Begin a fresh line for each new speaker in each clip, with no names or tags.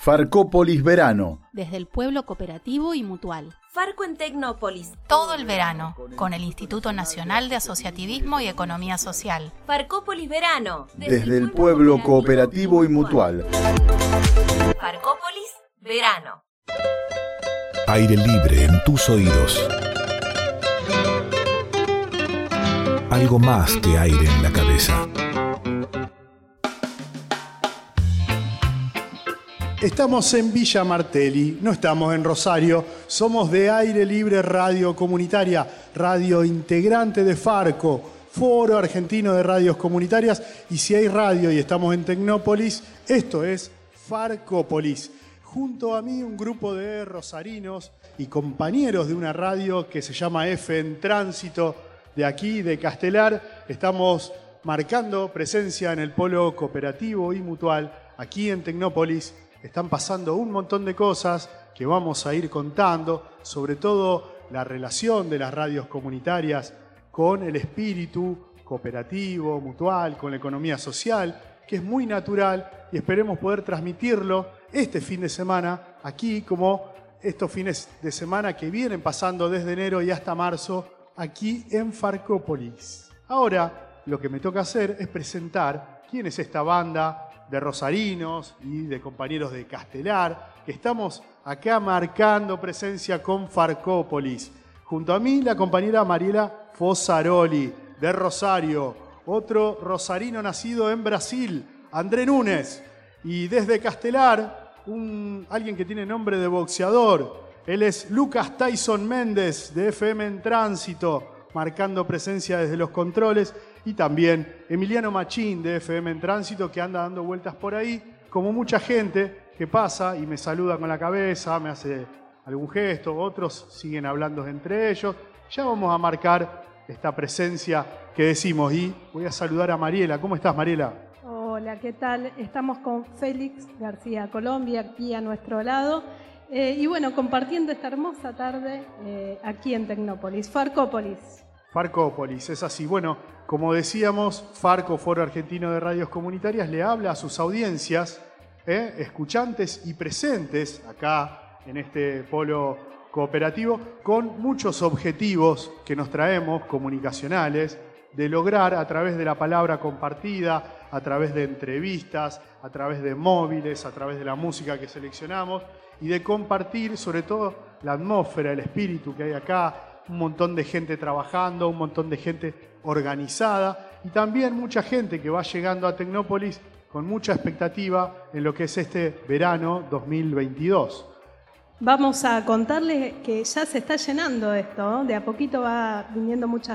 Farcópolis Verano.
Desde el pueblo cooperativo y mutual.
Farco en Tecnópolis.
Todo el verano, con el Instituto Nacional de Asociativismo y Economía Social.
Farcópolis Verano.
Desde el pueblo cooperativo y mutual.
Farcópolis Verano.
Aire libre en tus oídos. Algo más que aire en la cabeza.
Estamos en Villa Martelli, no estamos en Rosario, somos de Aire Libre Radio Comunitaria, radio integrante de Farco, Foro Argentino de Radios Comunitarias, y si hay radio y estamos en Tecnópolis, esto es Farcópolis. Junto a mí un grupo de rosarinos y compañeros de una radio que se llama F en Tránsito, de aquí, de Castelar, estamos marcando presencia en el polo cooperativo y mutual, aquí en Tecnópolis. Están pasando un montón de cosas que vamos a ir contando, sobre todo la relación de las radios comunitarias con el espíritu cooperativo, mutual, con la economía social, que es muy natural y esperemos poder transmitirlo este fin de semana aquí, como estos fines de semana que vienen pasando desde enero y hasta marzo aquí en Farcópolis. Ahora lo que me toca hacer es presentar quién es esta banda de rosarinos y de compañeros de Castelar, que estamos acá marcando presencia con Farcópolis. Junto a mí la compañera Mariela Fossaroli, de Rosario, otro rosarino nacido en Brasil, André Núñez, y desde Castelar, alguien que tiene nombre de boxeador, él es Lucas Tyson Méndez, de FM en Tránsito, marcando presencia desde los controles, y también Emiliano Machín de FM en Tránsito, que anda dando vueltas por ahí, como mucha gente que pasa y me saluda con la cabeza, me hace algún gesto, otros siguen hablando entre ellos. Ya vamos a marcar esta presencia que decimos, y voy a saludar a Mariela. ¿Cómo estás, Mariela?
Hola, ¿qué tal? Estamos con Félix García Colombia, aquí a nuestro lado, y bueno, compartiendo esta hermosa tarde aquí en Tecnópolis, Farcópolis.
Farcópolis, es así. Bueno, como decíamos, Farco, Foro Argentino de Radios Comunitarias, le habla a sus audiencias, escuchantes y presentes acá en este polo cooperativo, con muchos objetivos que nos traemos, comunicacionales, de lograr a través de la palabra compartida, a través de entrevistas, a través de móviles, a través de la música que seleccionamos, y de compartir sobre todo la atmósfera, el espíritu que hay acá, un montón de gente trabajando, un montón de gente organizada y también mucha gente que va llegando a Tecnópolis con mucha expectativa en lo que es este verano 2022.
Vamos a contarles que ya se está llenando esto, ¿no? De a poquito va viniendo mucha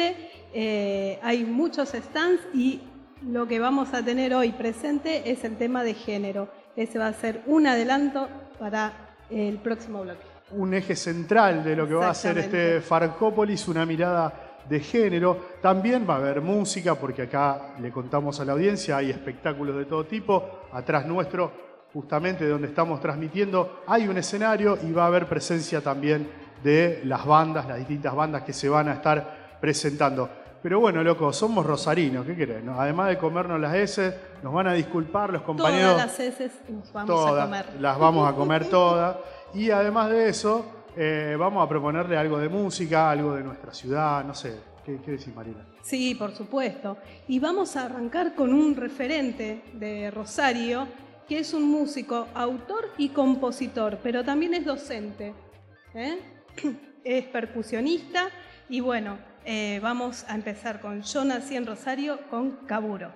gente, hay muchos stands y lo que vamos a tener hoy presente es el tema de género. Ese va a ser un adelanto para el próximo bloque.
Un eje central de lo que va a ser este Farcópolis, una mirada de género. También va a haber música, porque acá le contamos a la audiencia, hay espectáculos de todo tipo. Atrás nuestro, justamente donde estamos transmitiendo, hay un escenario y va a haber presencia también de las bandas, las distintas bandas que se van a estar presentando. Pero bueno, loco, somos rosarinos, ¿qué querés? ¿No? Además de comernos las heces, nos van a disculpar los compañeros.
Todas las heces nos vamos a comer.
Las vamos a comer todas. Y además de eso, vamos a proponerle algo de música, algo de nuestra ciudad, no sé. ¿Qué decís, Mariela?
Sí, por supuesto. Y vamos a arrancar con un referente de Rosario, que es un músico, autor y compositor, pero también es docente. Es percusionista y bueno, vamos a empezar con Yo nací en Rosario con Caburo.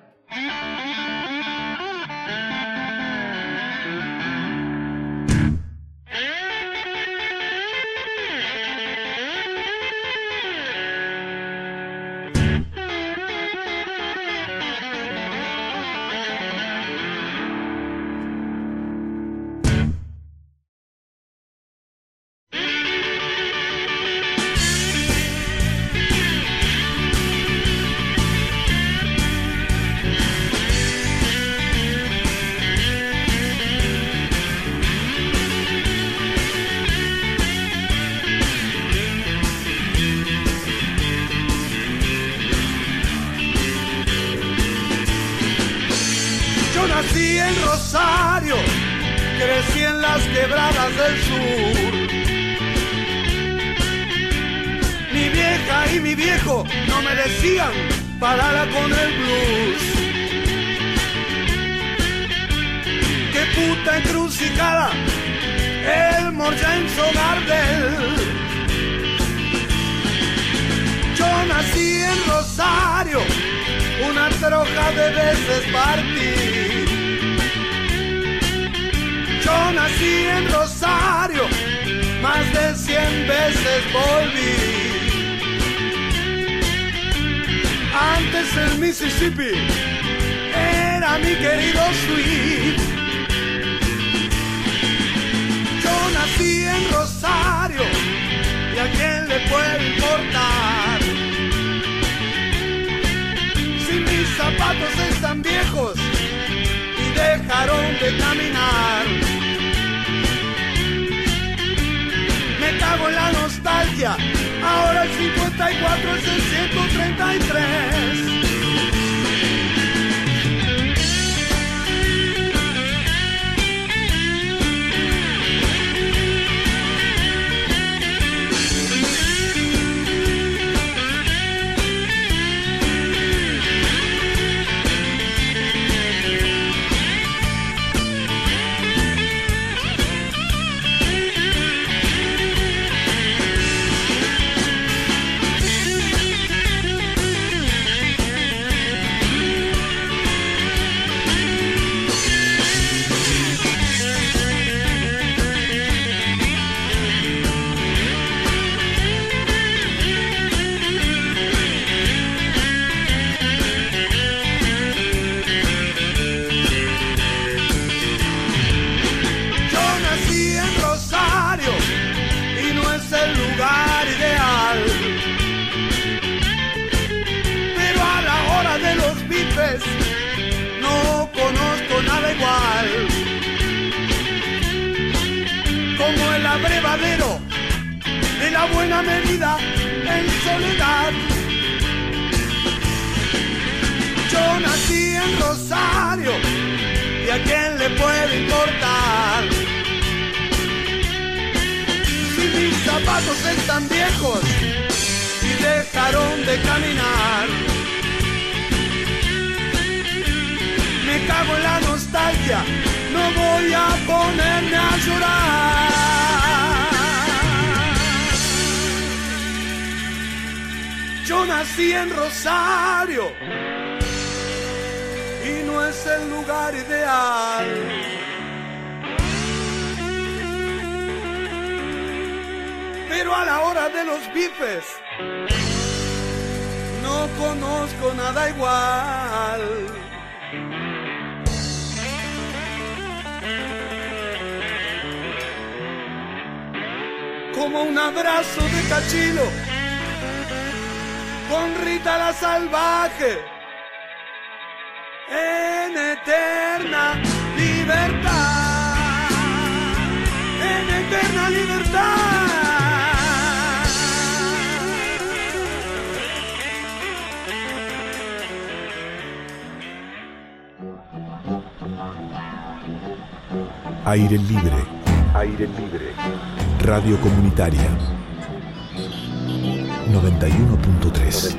crecí en las quebradas del sur. Mi vieja y mi viejo no me decían parala con el blues. Qué puta encrucijada el Morgenso Gardel. Yo nací en Rosario, una troja de veces partí. Yo nací en Rosario, más de 100 veces volví. Antes el Mississippi era mi querido Sweet. Yo nací en Rosario, ¿y a quién le puede importar? Si mis zapatos están viejos y dejaron de caminar, me cago en la nostalgia, ahora el 54 es el 133. No conozco nada igual, como el abrevadero de la buena medida en soledad. Yo nací en Rosario, ¿y a quién le puede importar? Si mis zapatos están viejos y dejaron de caminar, me cago en la nostalgia, no voy a ponerme a llorar. Yo nací en Rosario y no es el lugar ideal. Pero a la hora de los bifes no conozco nada igual. Como un abrazo de cachilo con Rita la Salvaje en eterna libertad, en eterna libertad.
Aire libre. Aire libre. Radio comunitaria 91.3.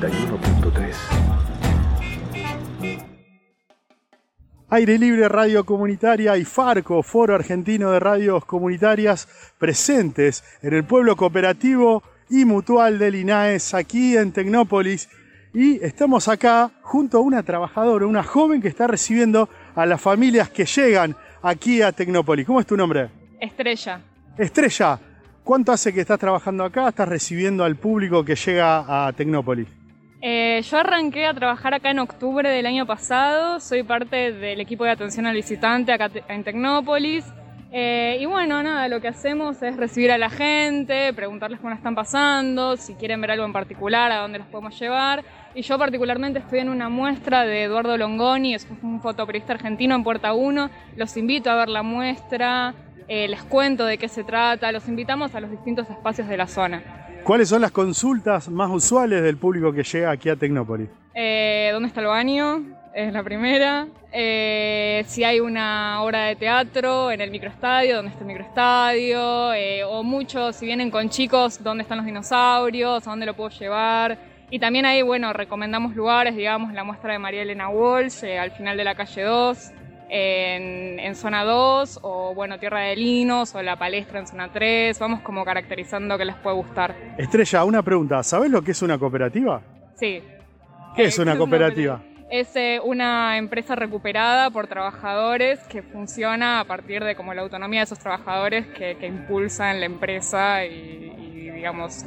Aire Libre Radio Comunitaria y Farco, Foro Argentino de Radios Comunitarias, presentes en el pueblo cooperativo y mutual del INAES, aquí en Tecnópolis. Y estamos acá junto a una trabajadora, una joven que está recibiendo a las familias que llegan aquí a Tecnópolis. ¿Cómo es tu nombre?
Estrella.
Estrella, ¿cuánto hace que estás trabajando acá? ¿Estás recibiendo al público que llega a Tecnópolis?
Yo arranqué a trabajar acá en octubre del año pasado. Soy parte del equipo de atención al visitante acá en Tecnópolis. Y bueno, nada, lo que hacemos es recibir a la gente, preguntarles cómo la están pasando, si quieren ver algo en particular, a dónde los podemos llevar. Y yo particularmente estoy en una muestra de Eduardo Longoni, es un fotoperiodista argentino en Puerta 1. Los invito a ver la muestra, les cuento de qué se trata, los invitamos a los distintos espacios de la zona.
¿Cuáles son las consultas más usuales del público que llega aquí a Tecnópolis?
¿Dónde está el baño? es la primera. Si hay una obra de teatro en el microestadio, ¿dónde está el microestadio? O muchos, si vienen con chicos, ¿dónde están los dinosaurios? ¿A dónde lo puedo llevar? Y también ahí, bueno, recomendamos lugares, digamos, la muestra de María Elena Walsh, al final de la calle 2, en zona 2, o bueno, Tierra de Linos, o la palestra en zona 3. Vamos como caracterizando qué les puede gustar.
Estrella, una pregunta. ¿Sabés lo que es una cooperativa?
Sí.
¿Qué es una cooperativa?
Es una empresa recuperada por trabajadores que funciona a partir de como la autonomía de esos trabajadores que impulsan la empresa y digamos,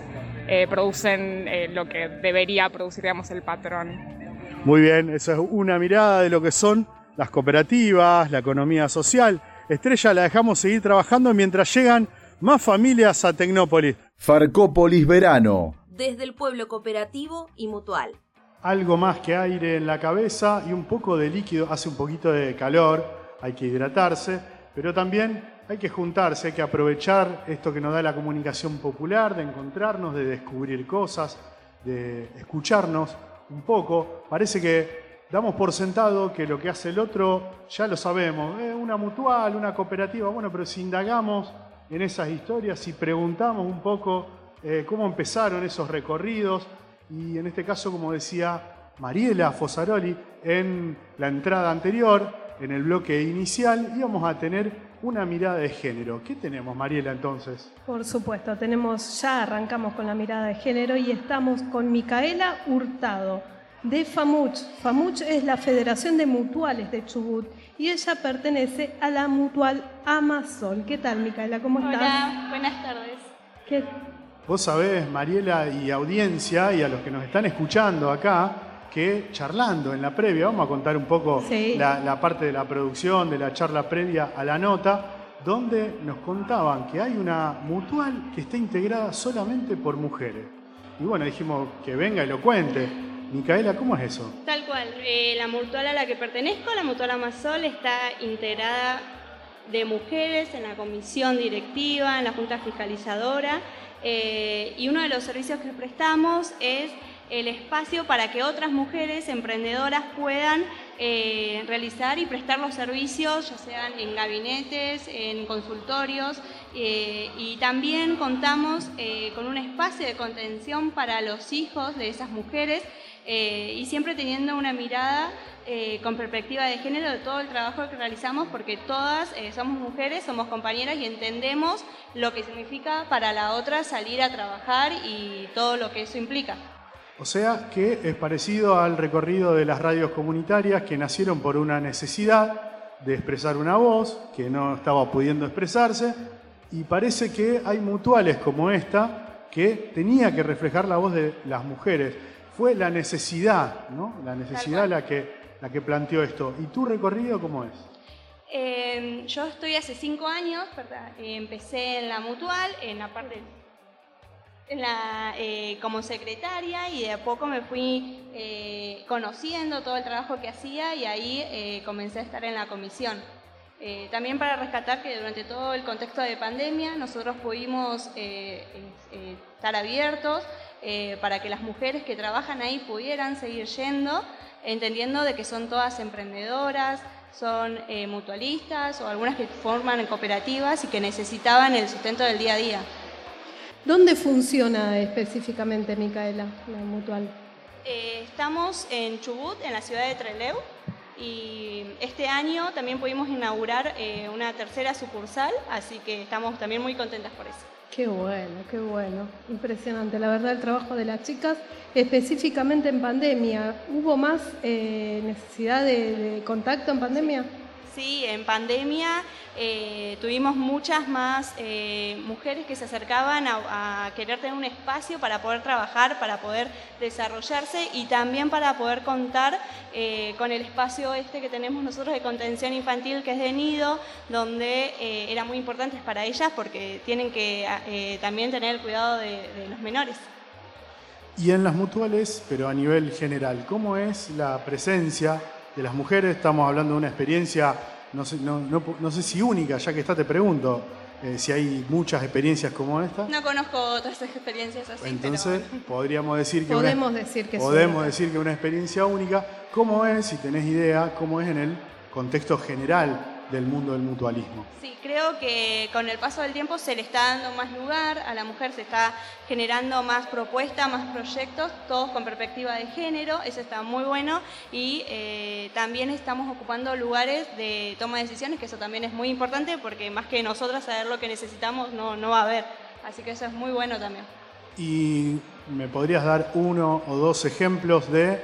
producen lo que debería producir, digamos, el patrón.
Muy bien, eso es una mirada de lo que son las cooperativas, la economía social. Estrella, la dejamos seguir trabajando mientras llegan más familias a Tecnópolis.
Farcópolis Verano.
Desde el pueblo cooperativo y mutual.
Algo más que aire en la cabeza y un poco de líquido. Hace un poquito de calor, hay que hidratarse, pero también hay que juntarse, hay que aprovechar esto que nos da la comunicación popular, de encontrarnos, de descubrir cosas, de escucharnos un poco. Parece que damos por sentado que lo que hace el otro ya lo sabemos. Una mutual, una cooperativa, bueno, pero si indagamos en esas historias y preguntamos un poco cómo empezaron esos recorridos, y en este caso, como decía Mariela Fosaroli en la entrada anterior, en el bloque inicial, íbamos a tener una mirada de género. ¿Qué tenemos, Mariela, entonces?
Por supuesto, ya arrancamos con la mirada de género y estamos con Micaela Hurtado, de FAMUCH. FAMUCH es la Federación de Mutuales de Chubut y ella pertenece a la mutual Amasol. ¿Qué tal, Micaela? ¿Cómo estás?
Hola, buenas tardes.
Vos sabés, Mariela y audiencia, y a los que nos están escuchando acá, que charlando en la previa, vamos a contar un poco la parte de la producción, de la charla previa a la nota, donde nos contaban que hay una mutual que está integrada solamente por mujeres. Y bueno, dijimos que venga y lo cuente. Micaela, ¿cómo es eso?
Tal cual. La mutual a la que pertenezco, la mutual Amasol, está integrada de mujeres en la comisión directiva, en la junta fiscalizadora. Y uno de los servicios que prestamos es el espacio para que otras mujeres emprendedoras puedan realizar y prestar los servicios, ya sean en gabinetes, en consultorios, y también contamos con un espacio de contención para los hijos de esas mujeres, y siempre teniendo una mirada con perspectiva de género de todo el trabajo que realizamos, porque todas somos mujeres, somos compañeras y entendemos lo que significa para la otra salir a trabajar y todo lo que eso implica.
O sea que es parecido al recorrido de las radios comunitarias que nacieron por una necesidad de expresar una voz que no estaba pudiendo expresarse, y parece que hay mutuales como esta que tenía que reflejar la voz de las mujeres. Fue la necesidad, ¿no? La necesidad la que planteó esto. ¿Y tu recorrido cómo es?
Yo estoy hace 5 años, ¿verdad? Empecé en la mutual, como secretaria, y de a poco me fui conociendo todo el trabajo que hacía, y ahí comencé a estar en la comisión. También para rescatar que durante todo el contexto de pandemia nosotros pudimos estar abiertos para que las mujeres que trabajan ahí pudieran seguir yendo, entendiendo de que son todas emprendedoras, son mutualistas o algunas que forman cooperativas y que necesitaban el sustento del día a día.
¿Dónde funciona específicamente, Micaela, la mutual?
Estamos en Chubut, en la ciudad de Trelew, y este año también pudimos inaugurar una tercera sucursal, así que estamos también muy contentas por eso.
Qué bueno, impresionante. La verdad, el trabajo de las chicas, específicamente en pandemia, ¿hubo más necesidad de contacto en pandemia?
Sí, en pandemia tuvimos muchas más mujeres que se acercaban a querer tener un espacio para poder trabajar, para poder desarrollarse y también para poder contar con el espacio que tenemos nosotros de contención infantil, que es de nido, donde era muy importante para ellas porque tienen que también tener el cuidado de los menores.
Y en las mutuales, pero a nivel general, ¿cómo es la presencia de las mujeres? Estamos hablando de una experiencia, no sé si única, ya que te pregunto, si hay muchas experiencias como esta.
No conozco otras experiencias así.
Entonces,
pero...
podríamos decir que
podemos decir que
es una experiencia única. ¿Cómo es, si tenés idea, cómo es en el contexto general del mundo del mutualismo?
Sí, creo que con el paso del tiempo se le está dando más lugar a la mujer, se está generando más propuestas, más proyectos, todos con perspectiva de género, eso está muy bueno, y también estamos ocupando lugares de toma de decisiones, que eso también es muy importante, porque más que nosotras saber lo que necesitamos no va a haber, así que eso es muy bueno también.
¿Y me podrías dar 1 o 2 ejemplos de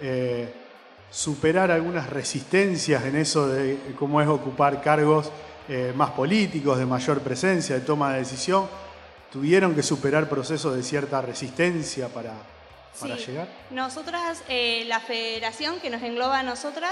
superar algunas resistencias en eso de cómo es ocupar cargos más políticos, de mayor presencia, de toma de decisión? ¿Tuvieron que superar procesos de cierta resistencia para llegar?
Nosotras, la federación que nos engloba a nosotras,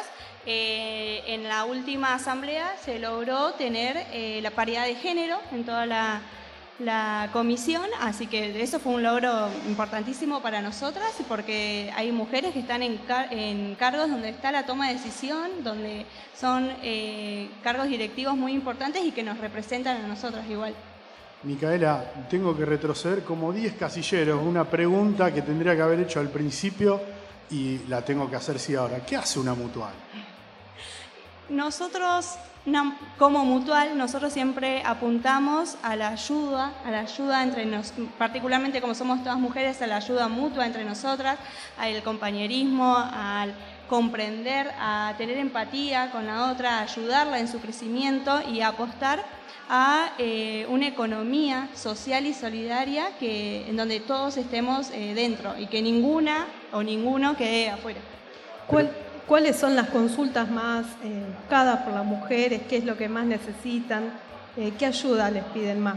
en la última asamblea se logró tener la paridad de género en toda la comisión, así que eso fue un logro importantísimo para nosotras, porque hay mujeres que están en cargos donde está la toma de decisión, donde son cargos directivos muy importantes y que nos representan a nosotras igual.
Micaela, tengo que retroceder como 10 casilleros, una pregunta que tendría que haber hecho al principio y la tengo que hacer sí ahora. ¿Qué hace una mutual?
Nosotros, como mutual, nosotros siempre apuntamos a la ayuda entre nosotros, particularmente como somos todas mujeres, a la ayuda mutua entre nosotras, al compañerismo, al comprender, a tener empatía con la otra, a ayudarla en su crecimiento y a apostar a una economía social y solidaria en donde todos estemos dentro y que ninguna o ninguno quede afuera.
¿Cuáles son las consultas más buscadas por las mujeres? ¿Qué es lo que más necesitan? ¿Qué ayuda les piden más?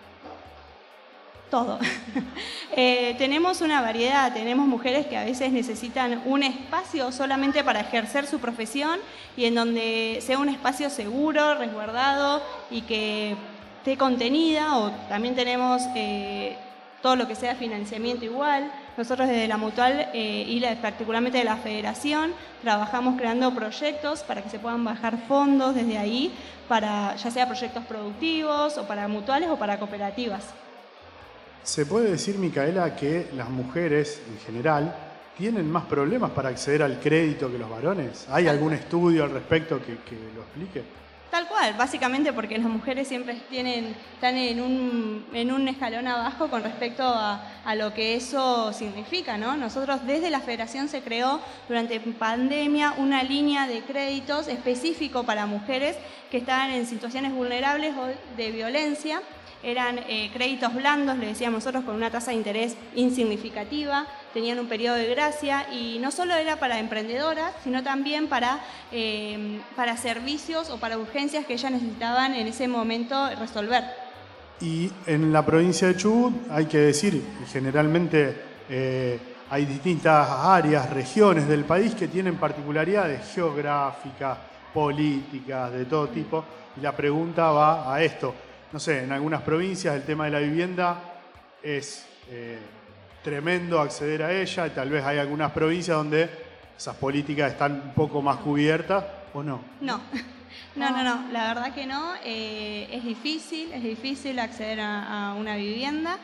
Todo. Tenemos una variedad, tenemos mujeres que a veces necesitan un espacio solamente para ejercer su profesión y en donde sea un espacio seguro, resguardado y que esté contenida, o también tenemos todo lo que sea financiamiento igual. Nosotros desde la Mutual y particularmente de la Federación trabajamos creando proyectos para que se puedan bajar fondos desde ahí, para ya sea proyectos productivos o para mutuales o para cooperativas.
¿Se puede decir, Micaela, que las mujeres en general tienen más problemas para acceder al crédito que los varones? ¿Hay algún estudio al respecto que lo explique?
Tal cual, básicamente porque las mujeres siempre están en un escalón abajo con respecto a lo que eso significa, ¿no? Nosotros desde la Federación se creó durante pandemia una línea de créditos específico para mujeres que estaban en situaciones vulnerables o de violencia. Eran créditos blandos, le decíamos nosotros, con una tasa de interés insignificativa, tenían un periodo de gracia y no solo era para emprendedoras, sino también para servicios o para urgencias que ellas necesitaban en ese momento resolver. Y
en la provincia de Chubut, hay que decir, generalmente hay distintas áreas, regiones del país que tienen particularidades geográficas, políticas, de todo tipo, y la pregunta va a esto. No sé, en algunas provincias el tema de la vivienda es tremendo acceder a ella, y tal vez hay algunas provincias donde esas políticas están un poco más cubiertas, ¿o no? No, la verdad que no. Es difícil acceder a una vivienda.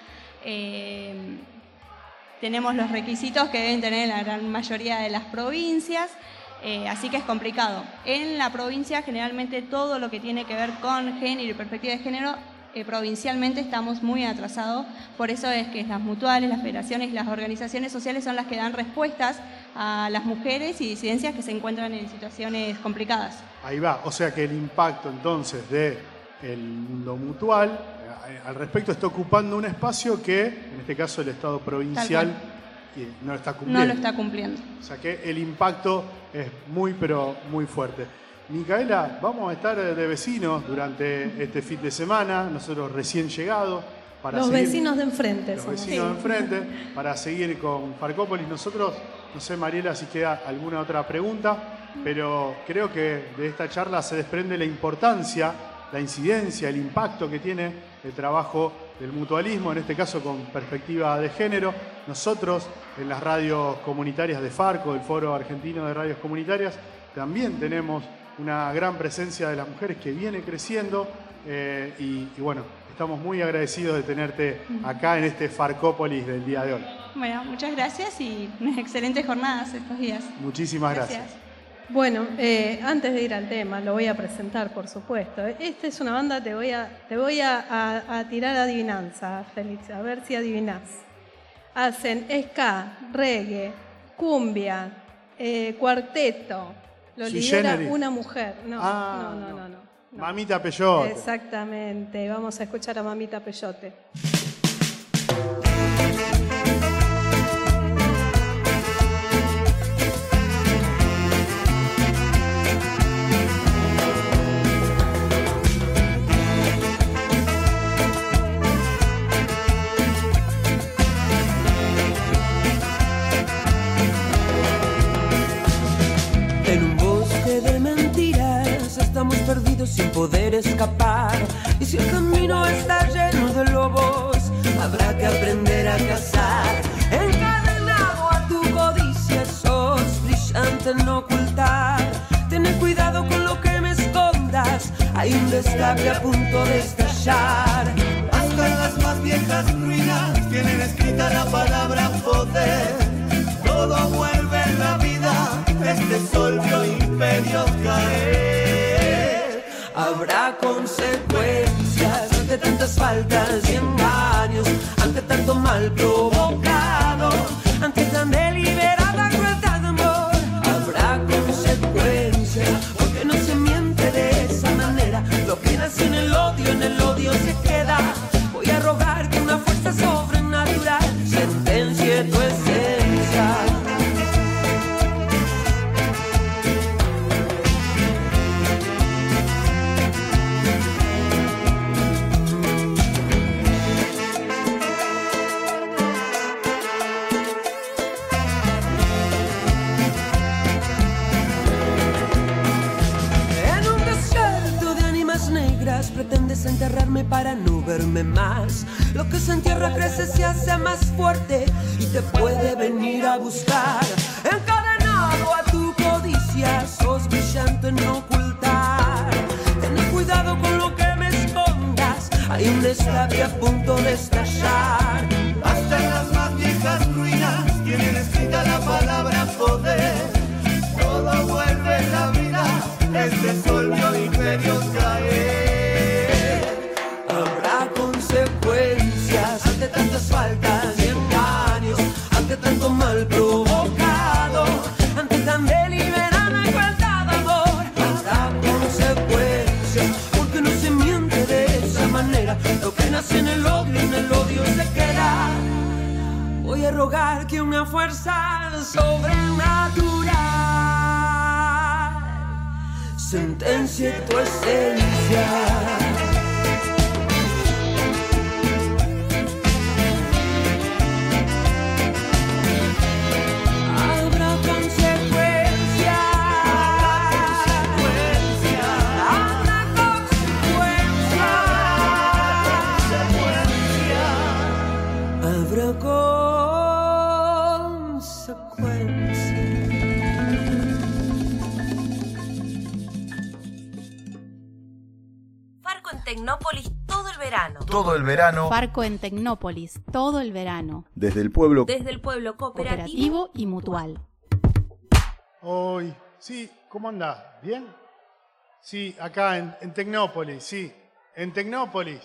Tenemos los requisitos que deben tener la gran mayoría de las provincias. Así que es complicado. En la provincia generalmente todo lo que tiene que ver con género y perspectiva de género, provincialmente estamos muy atrasados. Por eso es que las mutuales, las federaciones y las organizaciones sociales son las que dan respuestas a las mujeres y disidencias que se encuentran en situaciones complicadas. Ahí va, o sea que el impacto entonces del mundo mutual al respecto está ocupando un espacio que, en este caso el Estado provincial, no lo está cumpliendo. No lo está cumpliendo. O sea que el impacto es muy, pero muy fuerte. Micaela, vamos a estar de vecinos durante este fin de semana, nosotros recién llegados.
Los vecinos de enfrente.
Los vecinos de enfrente, para seguir con Farcópolis. Nosotros, no sé, Mariela, si queda alguna otra pregunta, pero creo que de esta charla se desprende la importancia, la incidencia, el impacto que tiene el trabajo del mutualismo, en este caso con perspectiva de género. Nosotros en las radios comunitarias de Farco, el Foro Argentino de Radios Comunitarias, también tenemos una gran presencia de las mujeres que viene creciendo y bueno, estamos muy agradecidos de tenerte acá en este Farkópolis del día de hoy.
Bueno, muchas gracias y unas excelentes jornadas estos días.
Muchísimas gracias.
Bueno, antes de ir al tema, lo voy a presentar, por supuesto. Esta es una banda, te voy a tirar adivinanza, Félix, a ver si adivinás. Hacen ska, reggae, cumbia, cuarteto. Lo lidera una mujer. No.
Mamita Peyote.
Exactamente. Vamos a escuchar a Mamita Peyote.
Estamos perdidos sin poder escapar. Y si el camino está lleno de lobos, habrá que aprender a cazar. Encadenado a tu codicia, sos brillante en ocultar. Ten cuidado con lo que me escondas, hay un destape a punto de estallar.
Hasta en las más viejas ruinas tienen escrita la palabra poder. Todo vuelve en la vida, este sol vio imperios caer.
Habrá consecuencias ante tantas faltas y engaños, ante tanto mal provocado, ante tan deliberada crueldad de amor. Habrá consecuencias porque no se miente de esa manera. Lo que nace en el odio se queda. Voy a rogar que una fuerza sobrenatural sentencie tu esencia. Pretendes enterrarme para no verme más. Lo que se entierra crece, se hace más fuerte y te puede venir a buscar. Encadenado a tu codicia, sos brillante en ocultar. Ten cuidado con lo que me escondas, hay un destape a punto de estallar.
Hasta en las más viejas ruinas tienen escrita la palabra poder. Todo vuelve en la vida, este sol vio imperios caer.
Habrá consecuencias ante tantas faltas y engaños, ante tanto mal provocado, ante tan deliberada igualdad de amor. Habrá consecuencias porque no se miente de esa manera. Lo que nace en el odio se queda. Voy a rogar que una fuerza sobrenatural sentencie tu esencia.
Farco en Tecnópolis todo el verano.
Todo el verano.
Farco en Tecnópolis todo el verano.
Desde el pueblo
cooperativo y mutual.
Hoy, sí, ¿cómo andás? ¿Bien? Sí, acá en Tecnópolis, sí. En Tecnópolis,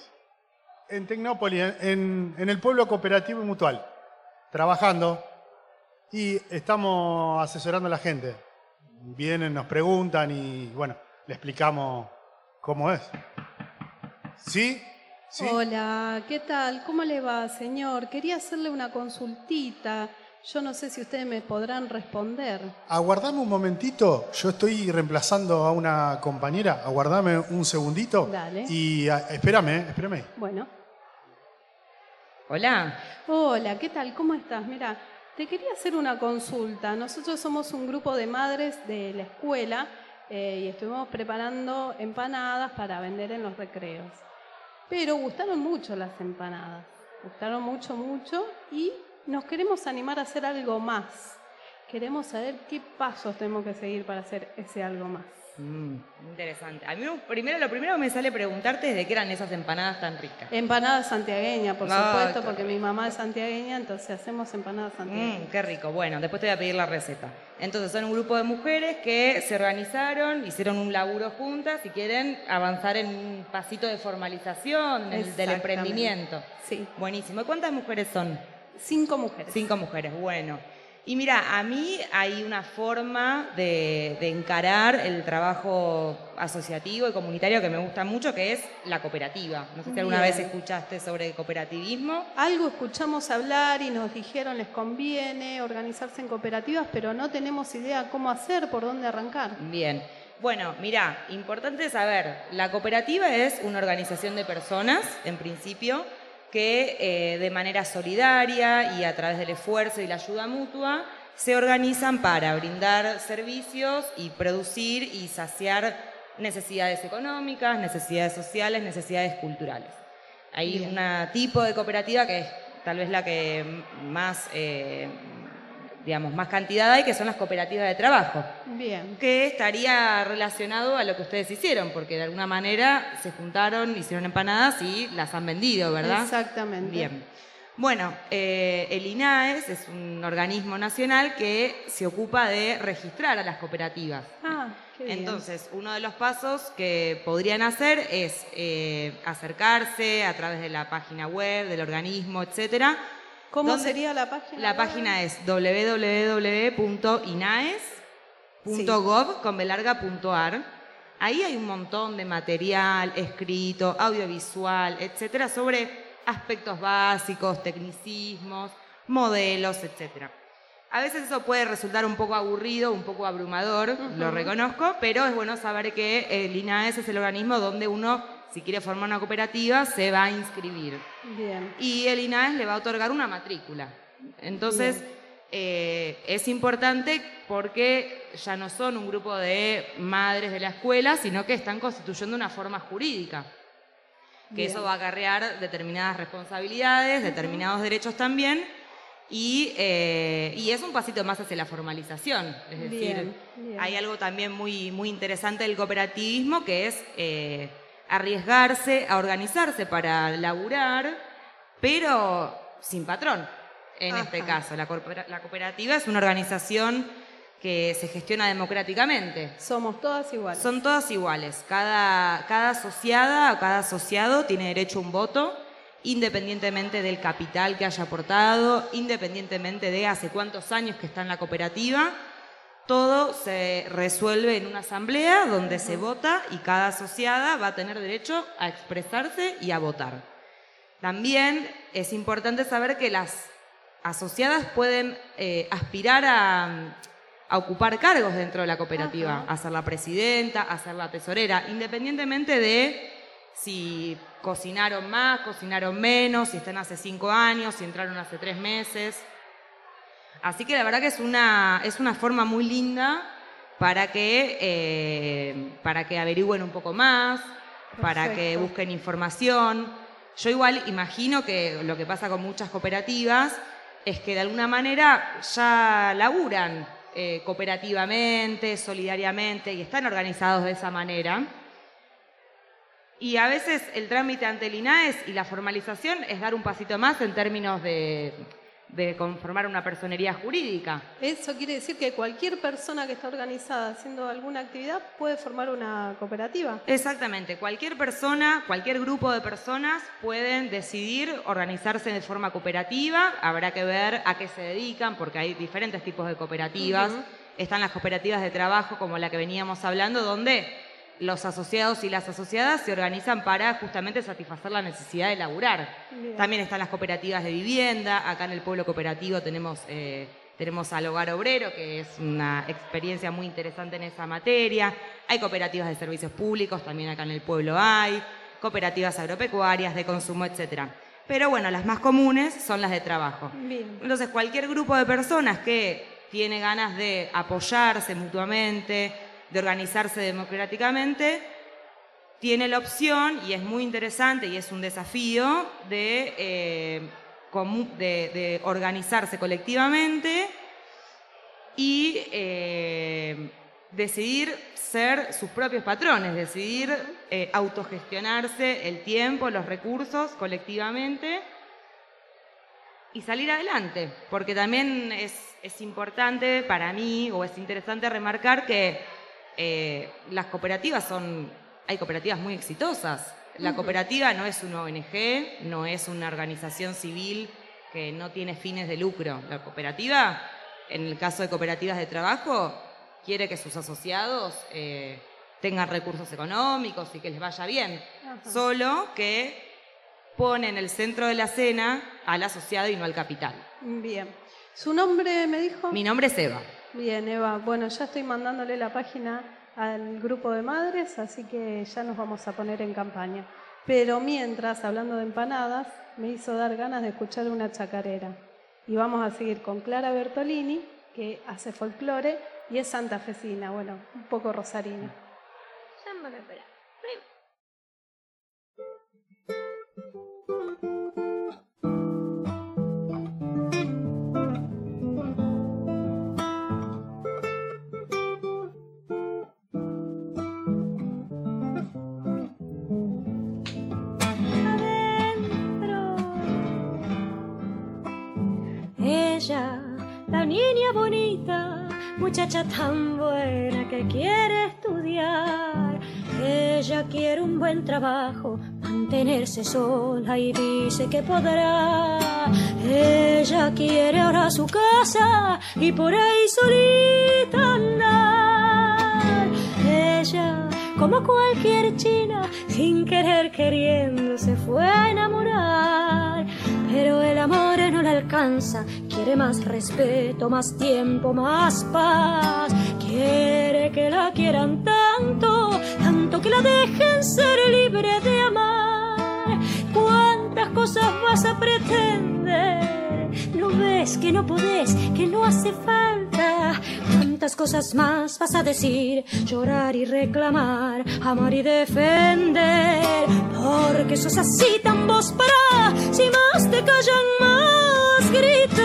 en el pueblo cooperativo y mutual. Trabajando y estamos asesorando a la gente. Vienen, nos preguntan y bueno, le explicamos cómo es. ¿Sí? ¿Sí?
Hola, ¿qué tal? ¿Cómo le va, señor? Quería hacerle una consultita. Yo no sé si ustedes me podrán responder.
Aguardame un momentito. Yo estoy reemplazando a una compañera. Aguardame un segundito.
Dale.
Y espérame.
Bueno.
Hola.
Hola, ¿qué tal? ¿Cómo estás? Mira, te quería hacer una consulta. Nosotros somos un grupo de madres de la escuela y estuvimos preparando empanadas para vender en los recreos. Pero gustaron mucho las empanadas. Gustaron mucho y nos queremos animar a hacer algo más. Queremos saber qué pasos tenemos que seguir para hacer ese algo más.
Interesante. A mí lo primero que me sale preguntarte es de qué eran esas empanadas tan ricas.
Empanadas santiagueñas, por supuesto, porque mi mamá es santiagueña, entonces hacemos empanadas santiagueñas.
Qué rico. Bueno, después te voy a pedir la receta. Entonces son un grupo de mujeres que se organizaron, hicieron un laburo juntas y quieren avanzar en un pasito de formalización del emprendimiento.
Sí.
Buenísimo. ¿Y cuántas mujeres son?
5 mujeres.
5 mujeres, bueno. Y mira, a mí hay una forma de encarar el trabajo asociativo y comunitario que me gusta mucho, que es la cooperativa. No sé si alguna vez escuchaste sobre cooperativismo.
Algo escuchamos hablar y nos dijeron les conviene organizarse en cooperativas, pero no tenemos idea cómo hacer, por dónde arrancar.
Bien. Bueno, mirá, importante saber, la cooperativa es una organización de personas, en principio, que de manera solidaria y a través del esfuerzo y la ayuda mutua se organizan para brindar servicios y producir y saciar necesidades económicas, necesidades sociales, necesidades culturales. Hay un tipo de cooperativa que es tal vez la que más, más cantidad hay, que son las cooperativas de trabajo.
Bien.
Que estaría relacionado a lo que ustedes hicieron, porque de alguna manera se juntaron, hicieron empanadas y las han vendido, ¿verdad?
Exactamente.
Bien. Bueno, el INAES es un organismo nacional que se ocupa de registrar a las cooperativas.
Qué bien.
Entonces, uno de los pasos que podrían hacer es acercarse a través de la página web del organismo, etcétera.
¿Cómo sería la página?
La página es www.inaes.gov.ar. Ahí hay un montón de material escrito, audiovisual, etcétera, sobre aspectos básicos, tecnicismos, modelos, etcétera. A veces eso puede resultar un poco aburrido, un poco abrumador, lo reconozco, pero es bueno saber que el INAES es el organismo donde uno, si quiere formar una cooperativa, se va a inscribir.
Bien.
Y el INAES le va a otorgar una matrícula. Entonces, es importante porque ya no son un grupo de madres de la escuela, sino que están constituyendo una forma jurídica. Que eso va a acarrear determinadas responsabilidades, determinados derechos también, y es un pasito más hacia la formalización. Es decir, hay algo también muy, muy interesante del cooperativismo, que es arriesgarse a organizarse para laburar, pero sin patrón. En este caso, la cooperativa es una organización que se gestiona democráticamente.
Somos todas iguales.
Son todas iguales. Cada asociada o cada asociado tiene derecho a un voto, independientemente del capital que haya aportado, independientemente de hace cuántos años que está en la cooperativa. Todo se resuelve en una asamblea donde se vota y cada asociada va a tener derecho a expresarse y a votar. También es importante saber que las asociadas pueden aspirar a ocupar cargos dentro de la cooperativa, a ser la presidenta, a ser la tesorera, independientemente de si cocinaron más, cocinaron menos, si están hace 5 años, si entraron hace 3 meses. Así que la verdad que es una forma muy linda para que averigüen un poco más, para que busquen información. Yo igual imagino que lo que pasa con muchas cooperativas es que de alguna manera ya laburan cooperativamente, solidariamente, y están organizados de esa manera. Y a veces el trámite ante el INAES y la formalización es dar un pasito más en términos de conformar una personería jurídica.
Eso quiere decir que cualquier persona que está organizada haciendo alguna actividad puede formar una cooperativa.
Exactamente, cualquier persona, cualquier grupo de personas pueden decidir organizarse de forma cooperativa. Habrá que ver a qué se dedican, porque hay diferentes tipos de cooperativas. Están las cooperativas de trabajo, como la que veníamos hablando, donde los asociados y las asociadas se organizan para justamente satisfacer la necesidad de laburar.
Bien.
También están las cooperativas de vivienda. Acá en el pueblo cooperativo tenemos al Hogar Obrero, que es una experiencia muy interesante en esa materia. Hay cooperativas de servicios públicos, también acá en el pueblo hay. Cooperativas agropecuarias, de consumo, etc. Pero bueno, las más comunes son las de trabajo.
Bien.
Entonces, cualquier grupo de personas que tiene ganas de apoyarse mutuamente, de organizarse democráticamente, tiene la opción, y es muy interesante y es un desafío, de organizarse colectivamente y decidir ser sus propios patrones, decidir autogestionarse el tiempo, los recursos colectivamente y salir adelante. Porque también es importante para mí, o es interesante remarcar que las cooperativas hay cooperativas muy exitosas. La cooperativa no es una ONG, no es una organización civil que no tiene fines de lucro. La cooperativa, en el caso de cooperativas de trabajo, quiere que sus asociados tengan recursos económicos y que les vaya bien. Ajá. Solo que pone en el centro de la escena al asociado y no al capital.
Bien. ¿Su nombre me dijo?
Mi nombre es Eva.
Bien, Eva. Bueno, ya estoy mandándole la página al grupo de madres, así que ya nos vamos a poner en campaña. Pero mientras, hablando de empanadas, me hizo dar ganas de escuchar una chacarera. Y vamos a seguir con Clara Bertolini, que hace folclore y es santafesina, bueno, un poco rosarina.
Ella, la niña bonita, muchacha tan buena que quiere estudiar. Ella quiere un buen trabajo, mantenerse sola y dice que podrá. Ella quiere ahora su casa y por ahí solita andar. Ella, como cualquier china, sin querer queriendo se fue a enamorar. Pero el amor no le alcanza, quiere más respeto, más tiempo, más paz. Quiere que la quieran tanto, tanto que la dejen ser libre de amar. ¿Cuántas cosas vas a pretender? ¿No ves que no podés, que no hace falta? ¿Cuántas cosas más vas a decir? Llorar y reclamar, amar y defender. Porque sos así tan vos para, si más te callan más gritas.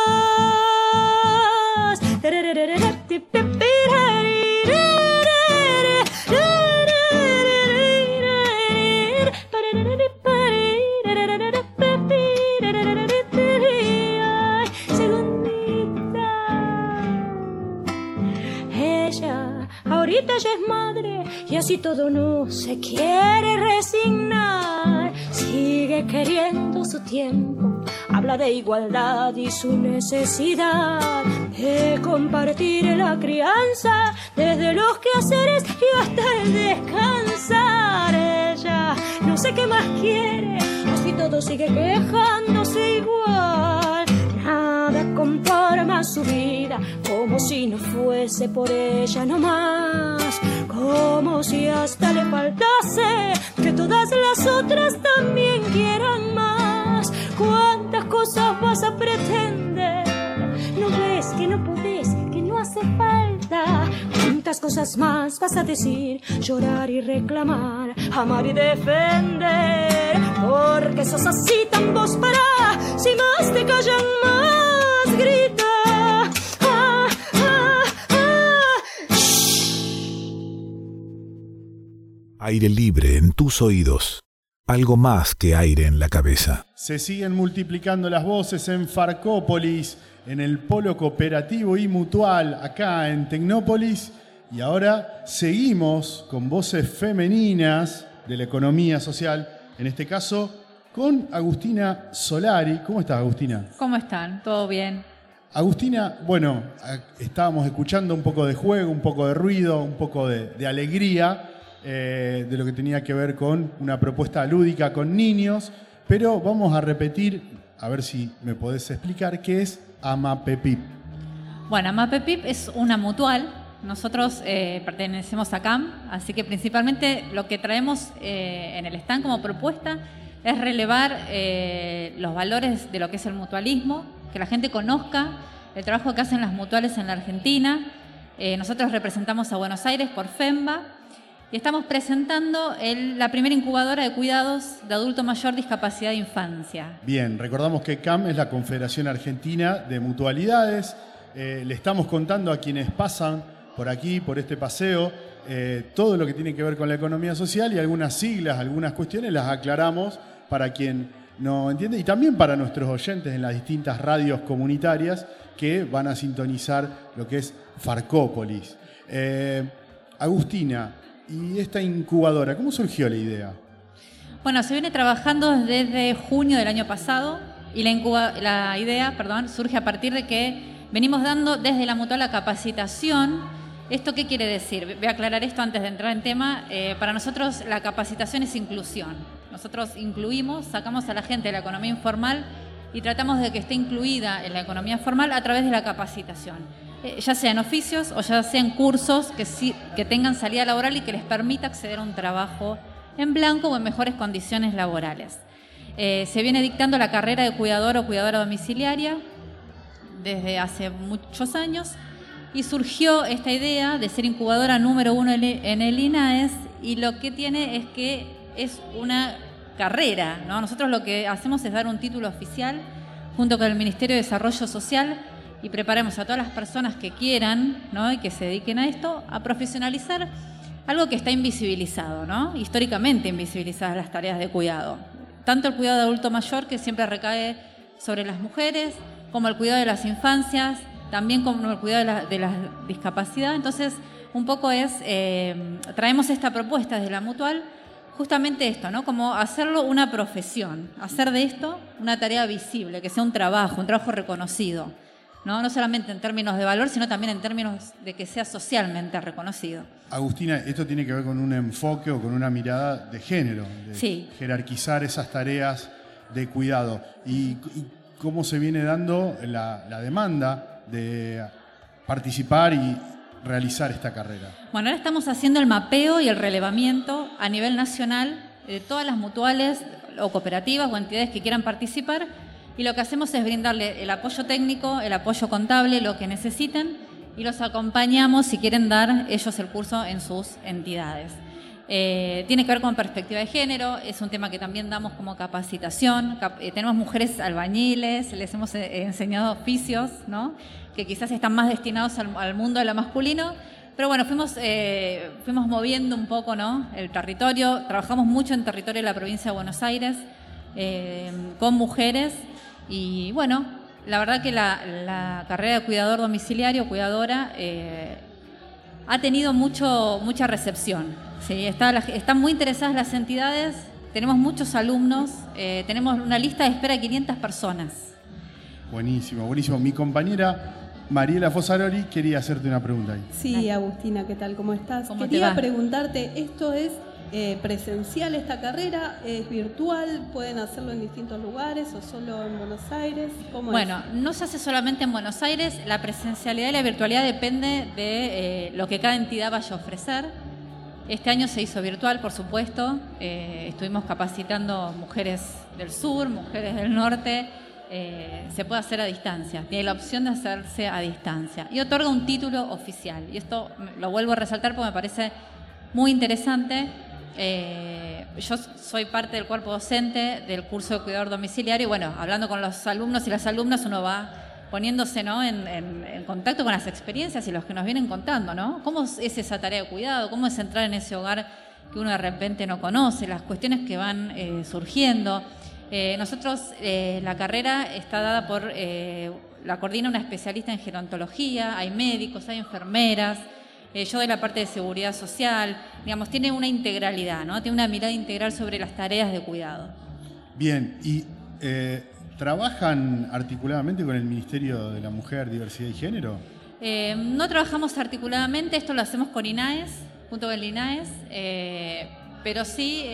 Ahorita ella es madre y así todo no se quiere resignar. Sigue queriendo su tiempo, habla de igualdad y su necesidad de compartir la crianza desde los quehaceres y hasta el descansar. Ella no sé qué más quiere, así todo sigue quejándose igual. Nada conforma su vida, como si no fuese por ella nomás. Como si hasta le faltase que todas las otras también quieran más. ¿Cuántas cosas vas a pretender? ¿No ves que no podés, que no hace falta? ¿Cuántas cosas más vas a decir? Llorar y reclamar, amar y defender. Porque sos así tan vos para, si más te callan más grita.
Aire libre en tus oídos. Algo más que aire en la cabeza.
Se siguen multiplicando las voces en Farcópolis, en el Polo Cooperativo y Mutual, acá en Tecnópolis. Y ahora seguimos con voces femeninas de la economía social, en este caso con Agustina Solari. ¿Cómo estás, Agustina?
¿Cómo están? ¿Todo bien?
Agustina, bueno, estábamos escuchando un poco de juego, un poco de ruido, un poco de alegría, de lo que tenía que ver con una propuesta lúdica con niños, pero vamos a repetir, a ver si me podés explicar, qué es AMAPEPIP.
Bueno, AMAPEPIP es una mutual. Nosotros pertenecemos a CAM, así que principalmente lo que traemos en el stand como propuesta es relevar los valores de lo que es el mutualismo, que la gente conozca el trabajo que hacen las mutuales en la Argentina. Nosotros representamos a Buenos Aires por FEMBA y estamos presentando la primera incubadora de cuidados de adulto mayor, discapacidad de infancia.
Bien, recordamos que CAM es la Confederación Argentina de Mutualidades. Le estamos contando a quienes pasan por aquí, por este paseo, todo lo que tiene que ver con la economía social y algunas siglas, algunas cuestiones las aclaramos para quien no entiende y también para nuestros oyentes en las distintas radios comunitarias que van a sintonizar lo que es Farkópolis. Agustina, ¿y esta incubadora, cómo surgió la idea?
Bueno, se viene trabajando desde junio del año pasado y la idea surge a partir de que venimos dando desde la Mutual la capacitación. ¿Esto qué quiere decir? Voy a aclarar esto antes de entrar en tema. Para nosotros la capacitación es inclusión. Nosotros incluimos, sacamos a la gente de la economía informal y tratamos de que esté incluida en la economía formal a través de la capacitación. Ya sean oficios o ya sean cursos que tengan salida laboral y que les permita acceder a un trabajo en blanco o en mejores condiciones laborales. Se viene dictando la carrera de cuidador o cuidadora domiciliaria desde hace muchos años y surgió esta idea de ser incubadora número 1 en el INAES y lo que tiene es que es una carrera, ¿no? Nosotros lo que hacemos es dar un título oficial junto con el Ministerio de Desarrollo Social y preparamos a todas las personas que quieran, ¿no? Y que se dediquen a esto, a profesionalizar algo que está invisibilizado, ¿no? Históricamente invisibilizadas las tareas de cuidado. Tanto el cuidado de adulto mayor, que siempre recae sobre las mujeres, como el cuidado de las infancias, también como el cuidado de la discapacidad. Entonces, un poco traemos esta propuesta desde la Mutual, justamente esto, ¿no? Como hacerlo una profesión, hacer de esto una tarea visible, que sea un trabajo reconocido, ¿no? No solamente en términos de valor, sino también en términos de que sea socialmente reconocido.
Agustina, esto tiene que ver con un enfoque o con una mirada de género, de
sí.
Jerarquizar esas tareas de cuidado. ¿Y cómo se viene dando la demanda de participar y realizar esta carrera?
Bueno, ahora estamos haciendo el mapeo y el relevamiento a nivel nacional de todas las mutuales o cooperativas o entidades que quieran participar y lo que hacemos es brindarle el apoyo técnico, el apoyo contable, lo que necesiten y los acompañamos si quieren dar ellos el curso en sus entidades. Tiene que ver con perspectiva de género, es un tema que también damos como capacitación. Tenemos mujeres albañiles, les hemos enseñado oficios, ¿no? Que quizás están más destinados al mundo de lo masculino, pero bueno, fuimos moviendo un poco, ¿no? El territorio, trabajamos mucho en territorio de la provincia de Buenos Aires con mujeres y bueno, la verdad que la carrera de cuidador domiciliario, cuidadora, ha tenido mucha recepción. Sí, están muy interesadas las entidades, tenemos muchos alumnos, tenemos una lista de espera de 500 personas.
Buenísimo, buenísimo. Mi compañera Mariela Fosaroli quería hacerte una pregunta ahí.
Sí, Agustina, ¿qué tal? ¿Cómo estás?
¿Cómo
Quería preguntarte, ¿esto es presencial esta carrera? ¿Es virtual? ¿Pueden hacerlo en distintos lugares o solo en Buenos Aires? ¿Cómo es?
No se hace solamente en Buenos Aires, la presencialidad y la virtualidad depende de lo que cada entidad vaya a ofrecer. Este año se hizo virtual, por supuesto, estuvimos capacitando mujeres del sur, mujeres del norte, se puede hacer a distancia, tiene la opción de hacerse a distancia y otorga un título oficial. Y esto lo vuelvo a resaltar porque me parece muy interesante. Yo soy parte del cuerpo docente del curso de cuidador domiciliario y bueno, hablando con los alumnos y las alumnas uno va poniéndose, ¿no? en contacto con las experiencias y los que nos vienen contando, ¿no? ¿Cómo es esa tarea de cuidado? ¿Cómo es entrar en ese hogar que uno de repente no conoce? Las cuestiones que van surgiendo. Nosotros, la carrera está dada la coordina una especialista en gerontología, hay médicos, hay enfermeras, yo de la parte de seguridad social, digamos, tiene una integralidad, ¿no? Tiene una mirada integral sobre las tareas de cuidado.
Bien, y ¿trabajan articuladamente con el Ministerio de la Mujer, Diversidad y Género?
No trabajamos articuladamente, esto lo hacemos con INAES, junto con el INAES, pero sí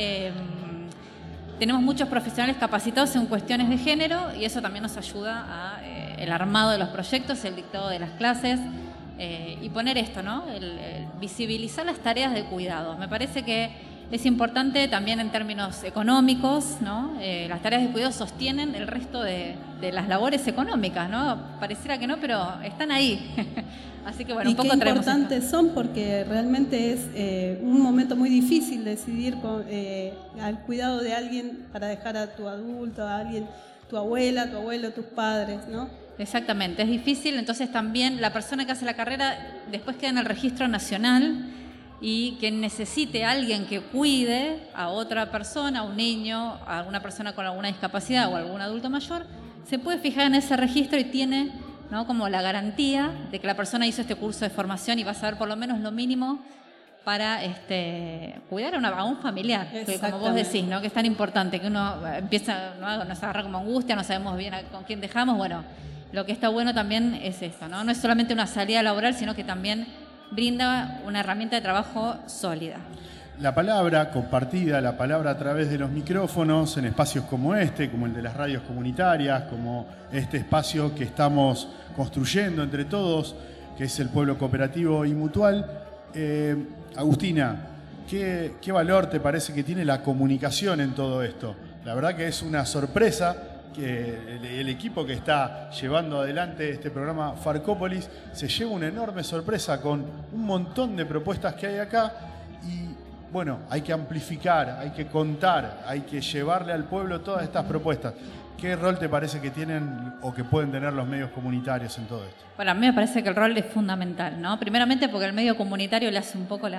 tenemos muchos profesionales capacitados en cuestiones de género y eso también nos ayuda a el armado de los proyectos, el dictado de las clases y poner esto, ¿no? El visibilizar las tareas de cuidado. Me parece que es importante también en términos económicos, ¿no? Las tareas de cuidado sostienen el resto de las labores económicas, ¿no? Pareciera que no, pero están ahí. Así que bueno, un poco traemos esto.
Y qué importantes son porque realmente es un momento muy difícil decidir al cuidado de alguien para dejar a tu adulto, a alguien, tu abuela, tu abuelo, tus padres, ¿no?
Exactamente, es difícil, entonces también la persona que hace la carrera después queda en el registro nacional y que necesite alguien que cuide a otra persona, a un niño, a alguna persona con alguna discapacidad o algún adulto mayor, se puede fijar en ese registro y tiene, ¿no?, como la garantía de que la persona hizo este curso de formación y va a saber por lo menos lo mínimo para cuidar a un familiar, que como vos decís, ¿no?, que es tan importante, que uno empieza, ¿no?, nos agarra como angustia, no sabemos bien con quién dejamos. Bueno, lo que está bueno también es esto, ¿no? No es solamente una salida laboral, sino que también brinda una herramienta de trabajo sólida.
La palabra compartida, la palabra a través de los micrófonos, en espacios como este, como el de las radios comunitarias, como este espacio que estamos construyendo entre todos, que es el pueblo cooperativo y mutual. Agustina, ¿qué valor te parece que tiene la comunicación en todo esto? La verdad que es una sorpresa que el equipo que está llevando adelante este programa Farkópolis se lleva una enorme sorpresa con un montón de propuestas que hay acá y bueno, hay que amplificar, hay que contar, hay que llevarle al pueblo todas estas propuestas. ¿Qué rol te parece que tienen o que pueden tener los medios comunitarios en todo esto?
Bueno, a mí me parece que el rol es fundamental, ¿no? Primeramente porque el medio comunitario le hace un poco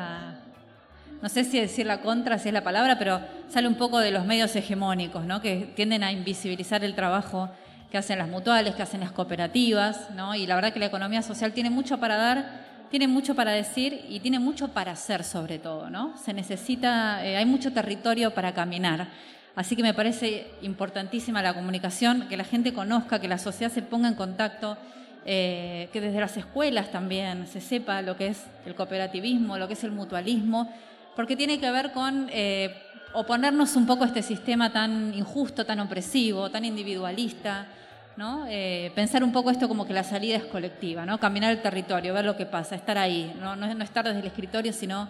no sé si decir la contra, si es la palabra, pero sale un poco de los medios hegemónicos, ¿no?, que tienden a invisibilizar el trabajo que hacen las mutuales, que hacen las cooperativas, ¿no? Y la verdad que la economía social tiene mucho para dar, tiene mucho para decir y tiene mucho para hacer sobre todo, ¿no? Se necesita, hay mucho territorio para caminar. Así que me parece importantísima la comunicación, que la gente conozca, que la sociedad se ponga en contacto, que desde las escuelas también se sepa lo que es el cooperativismo, lo que es el mutualismo, porque tiene que ver con oponernos un poco a este sistema tan injusto, tan opresivo, tan individualista, ¿no? Pensar un poco esto como que la salida es colectiva, ¿no? Caminar el territorio, ver lo que pasa, estar ahí, no estar desde el escritorio, sino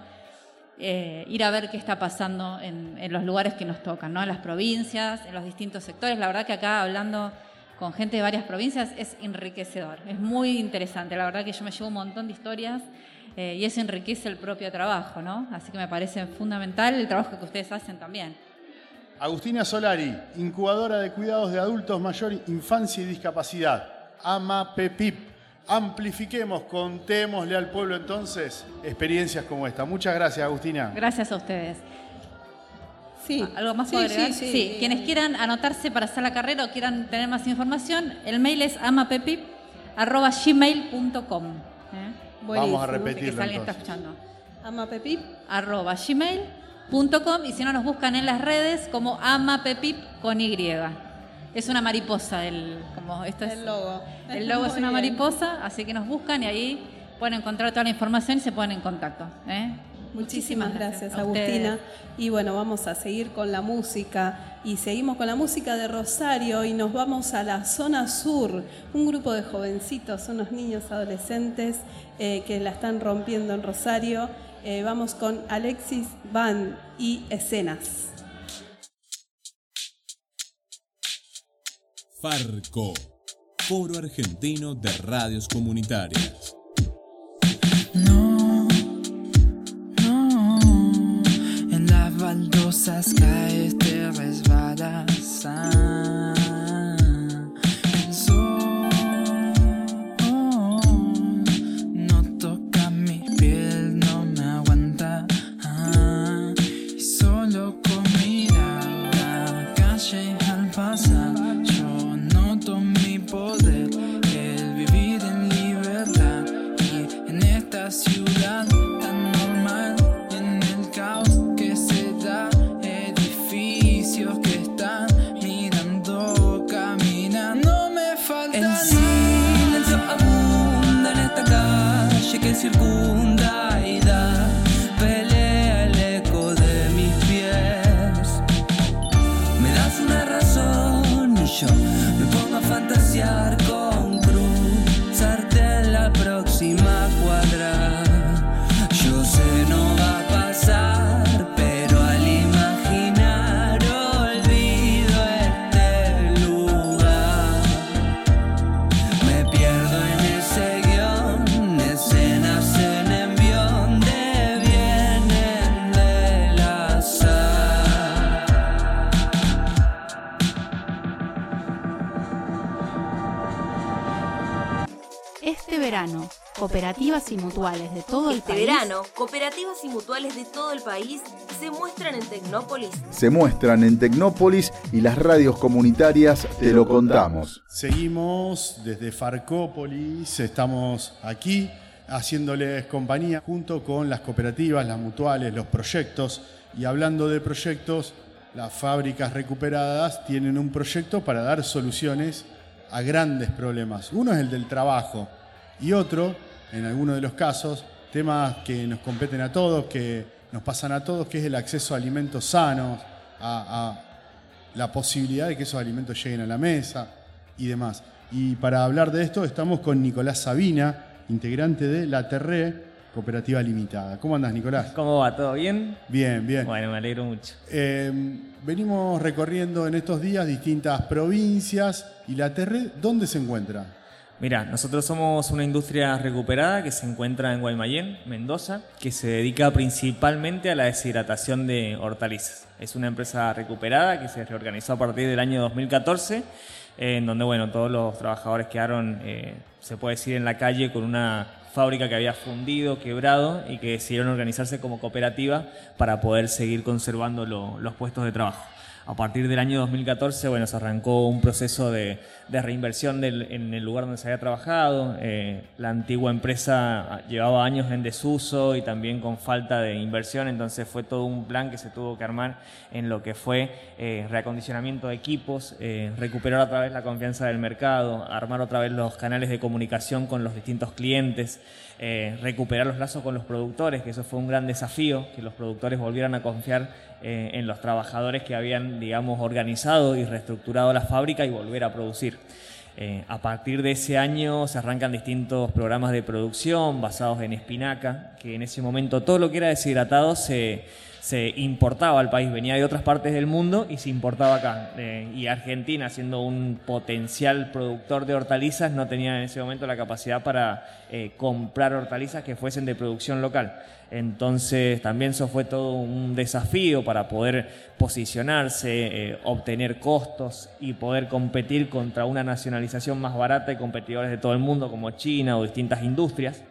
ir a ver qué está pasando en los lugares que nos tocan, ¿no? En las provincias, en los distintos sectores. La verdad que acá hablando con gente de varias provincias es enriquecedor, es muy interesante. La verdad que yo me llevo un montón de historias y eso enriquece el propio trabajo, ¿no? Así que me parece fundamental el trabajo que ustedes hacen también.
Agustina Solari, incubadora de cuidados de adultos mayores, infancia y discapacidad, AMAPEPIP. Amplifiquemos, contémosle al pueblo entonces experiencias como esta. Muchas gracias, Agustina.
Gracias a ustedes.
Sí.
¿Algo más para agregar? Sí. Quienes quieran anotarse para hacer la carrera o quieran tener más información, el mail es amapepip@gmail.com.
Vamos a repetirlo.
Que alguien está escuchando.
amapepip@gmail.com
y si no nos buscan en las redes como amapepip con Y. Es una mariposa, el logo. El logo es una mariposa, así que nos buscan y ahí pueden encontrar toda la información y se ponen en contacto.
Muchísimas gracias, Agustina. Y bueno, vamos a seguir con la música y seguimos con la música de Rosario y nos vamos a la zona sur. Un grupo de jovencitos, unos niños adolescentes que la están rompiendo en Rosario. Vamos con Alexis Van y Escenas.
Farco, Foro Argentino de Radios Comunitarias.
En las baldosas caes, te resbalas. El sol no toca mi piel, no me aguanta. Y solo con mirar la calle al pasar, yo noto mi poder, el vivir en libertad. Y en esta ciudad tan normal, en el caos que se da, edificios que están mirando, caminan, no me falta el silencio abunda en esta calle que circunda y da pelea el eco de mis pies. Me das una razón y yo me pongo a fantasear con cruzarte en la próxima cuadra. Yo sé no va a pasar, pero al imaginar olvido este lugar. Me pierdo en ese guión, escenas en envión devienen del azar.
Este verano, cooperativas y mutuales de todo el país.
Este verano, cooperativas y mutuales de todo el país se muestran en Tecnópolis.
Se muestran en Tecnópolis y las radios comunitarias te lo contamos.
Seguimos desde Farcópolis, estamos aquí haciéndoles compañía junto con las cooperativas, las mutuales, los proyectos. Y hablando de proyectos, las fábricas recuperadas tienen un proyecto para dar soluciones a grandes problemas. Uno es el del trabajo y otro, en algunos de los casos, temas que nos competen a todos, que nos pasan a todos, que es el acceso a alimentos sanos, a la posibilidad de que esos alimentos lleguen a la mesa y demás. Y para hablar de esto estamos con Nicolás Sabina, integrante de La Terré, Cooperativa Limitada. ¿Cómo andás, Nicolás?
¿Cómo va? ¿Todo bien?
Bien, bien.
Bueno, me alegro mucho.
Venimos recorriendo en estos días distintas provincias. ¿Y La Terré dónde se encuentra?
Mira, nosotros somos una industria recuperada que se encuentra en Guaymallén, Mendoza, que se dedica principalmente a la deshidratación de hortalizas. Es una empresa recuperada que se reorganizó a partir del año 2014, en donde, bueno, todos los trabajadores quedaron, se puede decir, en la calle con una fábrica que había fundido, quebrado, y que decidieron organizarse como cooperativa para poder seguir conservando los puestos de trabajo. A partir del año 2014, bueno, se arrancó un proceso de reinversión en el lugar donde se había trabajado. La antigua empresa llevaba años en desuso y también con falta de inversión, entonces fue todo un plan que se tuvo que armar en lo que fue reacondicionamiento de equipos, recuperar otra vez la confianza del mercado, armar otra vez los canales de comunicación con los distintos clientes, recuperar los lazos con los productores, que eso fue un gran desafío, que los productores volvieran a confiar en los trabajadores que habían, digamos, organizado y reestructurado la fábrica y volver a producir. A partir de ese año se arrancan distintos programas de producción basados en espinaca, que en ese momento todo lo que era deshidratado se importaba al país, venía de otras partes del mundo y se importaba acá. Y Argentina, siendo un potencial productor de hortalizas, no tenía en ese momento la capacidad para comprar hortalizas que fuesen de producción local. Entonces también eso fue todo un desafío para poder posicionarse, obtener costos y poder competir contra una nacionalización más barata y competidores de todo el mundo como China o distintas industrias.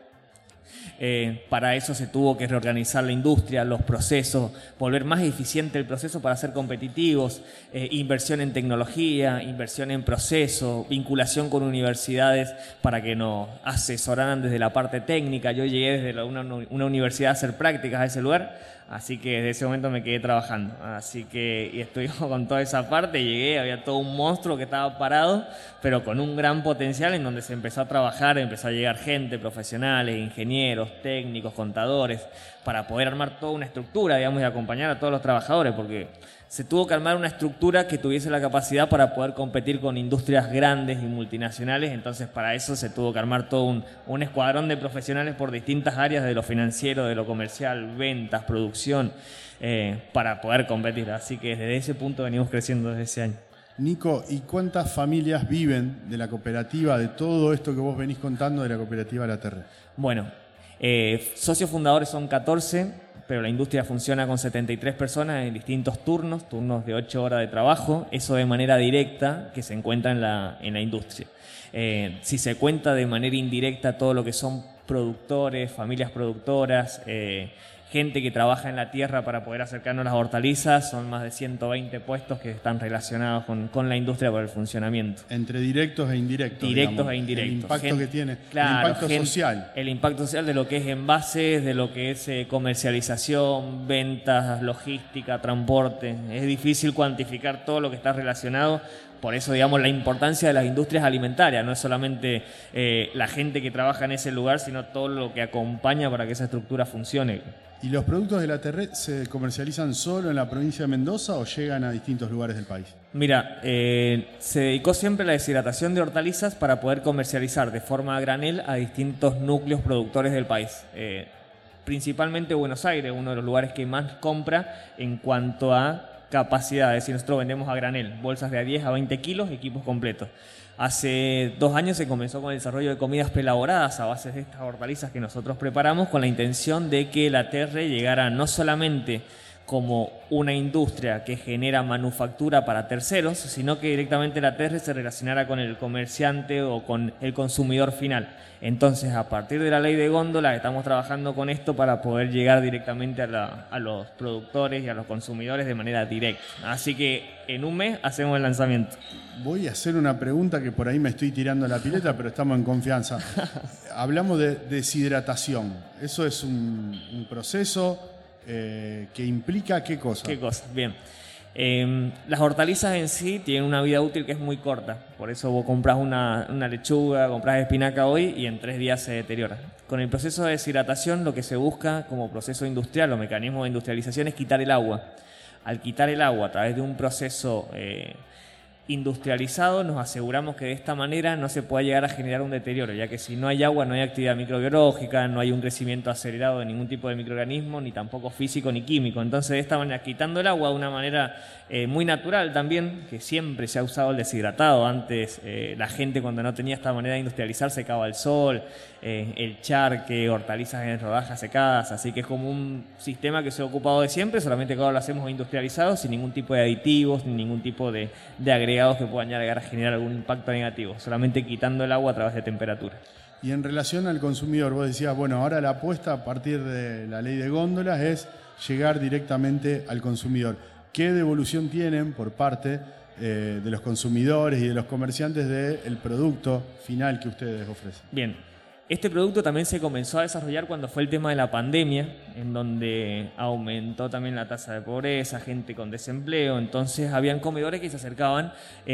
Para eso se tuvo que reorganizar la industria, los procesos, volver más eficiente el proceso para ser competitivos, inversión en tecnología, inversión en proceso, vinculación con universidades para que nos asesoraran desde la parte técnica. Yo llegué desde una universidad a hacer prácticas a ese lugar, así que desde ese momento me quedé trabajando. Así que y estuvimos con toda esa parte, llegué, había todo un monstruo que estaba parado, pero con un gran potencial en donde se empezó a trabajar, empezó a llegar gente, profesionales, ingenieros, técnicos, contadores, para poder armar toda una estructura, digamos, y acompañar a todos los trabajadores, porque se tuvo que armar una estructura que tuviese la capacidad para poder competir con industrias grandes y multinacionales. Entonces para eso se tuvo que armar todo un escuadrón de profesionales por distintas áreas, de lo financiero, de lo comercial, ventas, producción, para poder competir. Así que desde ese punto venimos creciendo desde ese año.
Nico, ¿y cuántas familias viven de la cooperativa, de todo esto que vos venís contando de la cooperativa La Terré?
Bueno, socios fundadores son 14, pero la industria funciona con 73 personas en distintos turnos de 8 horas de trabajo, eso de manera directa que se encuentra en la industria. Si se cuenta de manera indirecta todo lo que son productores, familias productoras, gente que trabaja en la tierra para poder acercarnos a las hortalizas, son más de 120 puestos que están relacionados con la industria por el funcionamiento.
Entre directos e indirectos.
Directos
digamos,
e indirectos.
El impacto que tiene,
claro,
el impacto social.
El impacto social de lo que es envases, de lo que es comercialización, ventas, logística, transporte. Es difícil cuantificar todo lo que está relacionado. Por eso, digamos, la importancia de las industrias alimentarias. No es solamente la gente que trabaja en ese lugar, sino todo lo que acompaña para que esa estructura funcione.
¿Y los productos de La Terré se comercializan solo en la provincia de Mendoza o llegan a distintos lugares del país?
Mira, se dedicó siempre a la deshidratación de hortalizas para poder comercializar de forma a granel a distintos núcleos productores del país. Principalmente Buenos Aires, uno de los lugares que más compra en cuanto a capacidad. Es decir, nosotros vendemos a granel, bolsas de a 10 a 20 kilos, equipos completos. Hace 2 años se comenzó con el desarrollo de comidas preelaboradas a base de estas hortalizas que nosotros preparamos con la intención de que La Terré llegara no solamente como una industria que genera manufactura para terceros, sino que directamente la TR se relacionara con el comerciante o con el consumidor final. Entonces, a partir de la ley de góndolas, estamos trabajando con esto para poder llegar directamente a los productores y a los consumidores de manera directa. Así que en un mes hacemos el lanzamiento.
Voy a hacer una pregunta que por ahí me estoy tirando la pileta, pero estamos en confianza. Hablamos de deshidratación. ¿Eso es un proceso que implica qué cosa?
¿Qué cosa? Bien. Las hortalizas en sí tienen una vida útil que es muy corta. Por eso vos compras una lechuga, compras espinaca hoy y en 3 días se deteriora. Con el proceso de deshidratación lo que se busca como proceso industrial o mecanismo de industrialización es quitar el agua. Al quitar el agua a través de un proceso industrializado, nos aseguramos que de esta manera no se pueda llegar a generar un deterioro, ya que si no hay agua no hay actividad microbiológica, no hay un crecimiento acelerado de ningún tipo de microorganismo, ni tampoco físico ni químico. Entonces, de esta manera, quitando el agua de una manera muy natural también, que siempre se ha usado el deshidratado. Antes la gente, cuando no tenía esta manera de industrializar, secaba al sol, el charque, hortalizas en rodajas secadas, así que es como un sistema que se ha ocupado de siempre, solamente que ahora lo hacemos industrializado, sin ningún tipo de aditivos, ni ningún tipo de agregados que puedan llegar a generar algún impacto negativo, solamente quitando el agua a través de temperatura.
Y en relación al consumidor, vos decías, bueno, ahora la apuesta a partir de la ley de góndolas es llegar directamente al consumidor. ¿Qué devolución tienen por parte de los consumidores y de los comerciantes del producto final que ustedes ofrecen?
Bien, este producto también se comenzó a desarrollar cuando fue el tema de la pandemia, en donde aumentó también la tasa de pobreza, gente con desempleo. Entonces habían comedores que se acercaban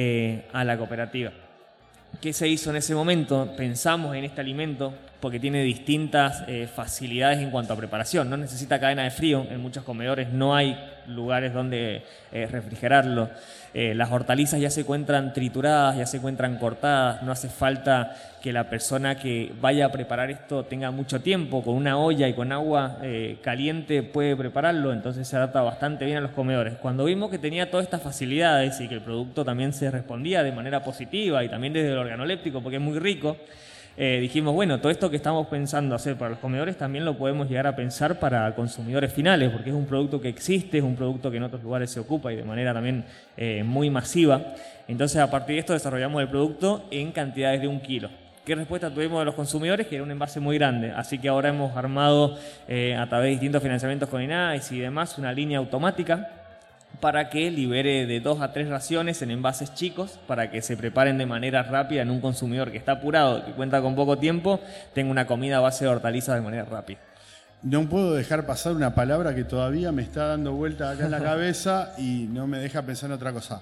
a la cooperativa. ¿Qué se hizo en ese momento? Pensamos en este alimento porque tiene distintas facilidades en cuanto a preparación. No necesita cadena de frío, en muchos comedores no hay lugares donde refrigerarlo. Las hortalizas ya se encuentran trituradas, ya se encuentran cortadas, no hace falta que la persona que vaya a preparar esto tenga mucho tiempo. Con una olla y con agua caliente puede prepararlo, entonces se adapta bastante bien a los comedores. Cuando vimos que tenía todas estas facilidades y que el producto también se respondía de manera positiva y también desde el organoléptico, porque es muy rico, dijimos, bueno, todo esto que estamos pensando hacer para los comedores también lo podemos llegar a pensar para consumidores finales, porque es un producto que existe, es un producto que en otros lugares se ocupa y de manera también muy masiva. Entonces, a partir de esto desarrollamos el producto en cantidades de 1 kilo. ¿Qué respuesta tuvimos de los consumidores? Que era un envase muy grande, así que ahora hemos armado a través de distintos financiamientos con INAIS y demás una línea automática para que libere de 2 a 3 raciones en envases chicos para que se preparen de manera rápida en un consumidor que está apurado, que cuenta con poco tiempo, tenga una comida a base de hortalizas de manera rápida.
No puedo dejar pasar una palabra que todavía me está dando vuelta acá en la cabeza y no me deja pensar en otra cosa.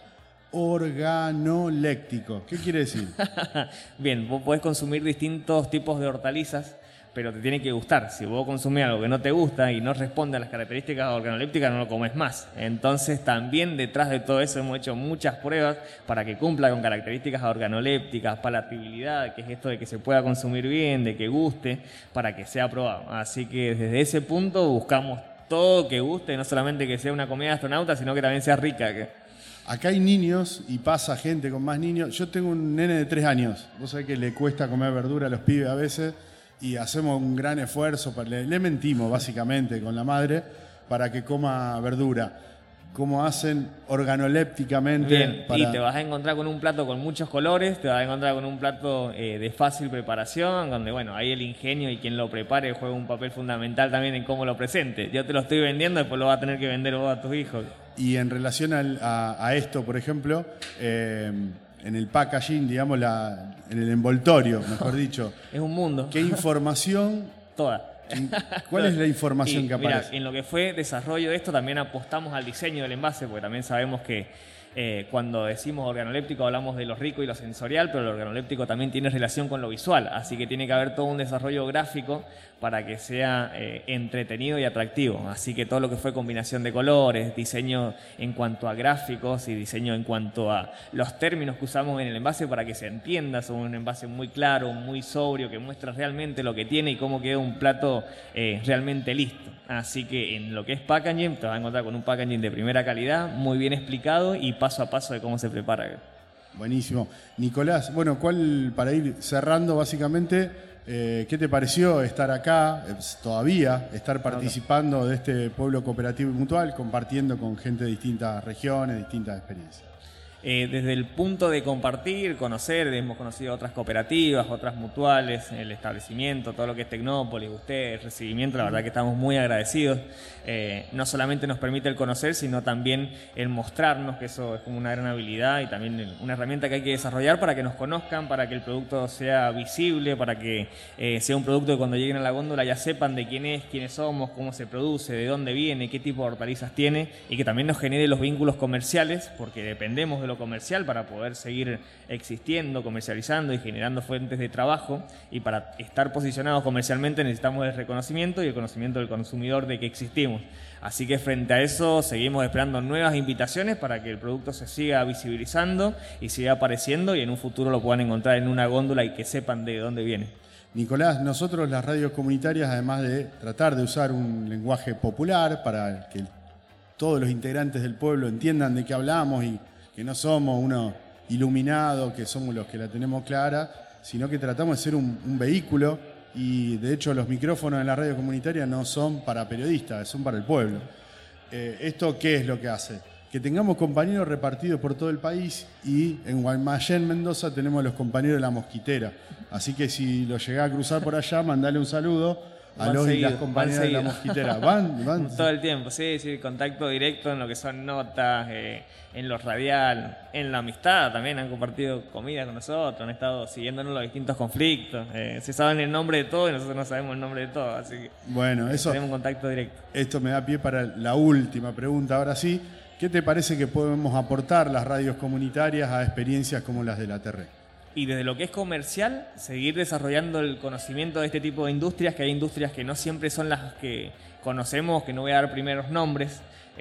Organoléctico. ¿Qué quiere decir?
Bien, vos podés consumir distintos tipos de hortalizas, pero te tiene que gustar. Si vos consumís algo que no te gusta y no responde a las características organolépticas, no lo comes más. Entonces, también detrás de todo eso hemos hecho muchas pruebas para que cumpla con características organolépticas, palatabilidad, que es esto de que se pueda consumir bien, de que guste, para que sea probado. Así que desde ese punto buscamos todo que guste, no solamente que sea una comida de astronauta, sino que también sea rica.
Acá hay niños y pasa gente con más niños. Yo tengo un nene de 3 años. Vos sabés que le cuesta comer verdura a los pibes a veces y hacemos un gran esfuerzo. Le mentimos básicamente con la madre para que coma verdura. ¿Cómo hacen organolépticamente?
Bien, y te vas a encontrar con un plato con muchos colores, te vas a encontrar con un plato de fácil preparación, donde bueno, ahí el ingenio y quien lo prepare juega un papel fundamental también en cómo lo presente. Yo te lo estoy vendiendo, después lo vas a tener que vender vos a tus hijos.
Y en relación a esto, por ejemplo, en el packaging, digamos, en el envoltorio, mejor dicho.
Es un mundo.
¿Qué información?
Toda.
¿Cuál es la información que aparece?
Mira, en lo que fue desarrollo de esto también apostamos al diseño del envase, porque también sabemos que cuando decimos organoléptico hablamos de lo rico y lo sensorial, pero el organoléptico también tiene relación con lo visual, así que tiene que haber todo un desarrollo gráfico para que sea entretenido y atractivo. Así que todo lo que fue combinación de colores, diseño en cuanto a gráficos y diseño en cuanto a los términos que usamos en el envase para que se entienda, son un envase muy claro, muy sobrio, que muestra realmente lo que tiene y cómo queda un plato realmente listo. Así que en lo que es packaging, te vas a encontrar con un packaging de primera calidad, muy bien explicado y paso a paso de cómo se prepara.
Buenísimo. Nicolás, bueno, para ir cerrando básicamente, ¿Qué te pareció estar acá, todavía, estar participando de este pueblo cooperativo y mutual, compartiendo con gente de distintas regiones, distintas experiencias?
Desde el punto de compartir, conocer, hemos conocido otras cooperativas, otras mutuales, el establecimiento, todo lo que es Tecnópolis, usted, el recibimiento, la verdad que estamos muy agradecidos. No solamente nos permite el conocer, sino también el mostrarnos, que eso es como una gran habilidad y también una herramienta que hay que desarrollar para que nos conozcan, para que el producto sea visible, para que sea un producto que cuando lleguen a la góndola ya sepan de quién es, quiénes somos, cómo se produce, de dónde viene, qué tipo de hortalizas tiene, y que también nos genere los vínculos comerciales, porque dependemos de lo comercial para poder seguir existiendo, comercializando y generando fuentes de trabajo, y para estar posicionados comercialmente necesitamos el reconocimiento y el conocimiento del consumidor de que existimos. Así que frente a eso seguimos esperando nuevas invitaciones para que el producto se siga visibilizando y siga apareciendo y en un futuro lo puedan encontrar en una góndola y que sepan de dónde viene.
Nicolás, nosotros las radios comunitarias, además de tratar de usar un lenguaje popular para que todos los integrantes del pueblo entiendan de qué hablamos y que no somos unos iluminados, que somos los que la tenemos clara, sino que tratamos de ser un vehículo, y de hecho los micrófonos en la radio comunitaria no son para periodistas, son para el pueblo. ¿Esto qué es lo que hace? Que tengamos compañeros repartidos por todo el país, y en Guaymallén, Mendoza, tenemos los compañeros de La Mosquitera. Así que si lo llegás a cruzar por allá, mandale un saludo a los y las compañeras de La Mosquitera. ¿Van?
Todo el tiempo, sí, contacto directo en lo que son notas, en lo radial, en la amistad también han compartido comida con nosotros, han estado siguiéndonos los distintos conflictos, se saben el nombre de todo y nosotros no sabemos el nombre de todo, así que
bueno, eso,
tenemos un contacto directo.
Esto me da pie para la última pregunta, ahora sí. ¿Qué te parece que podemos aportar las radios comunitarias a experiencias como las de la Terre?
Y desde lo que es comercial, seguir desarrollando el conocimiento de este tipo de industrias, que hay industrias que no siempre son las que conocemos, que no voy a dar primeros nombres,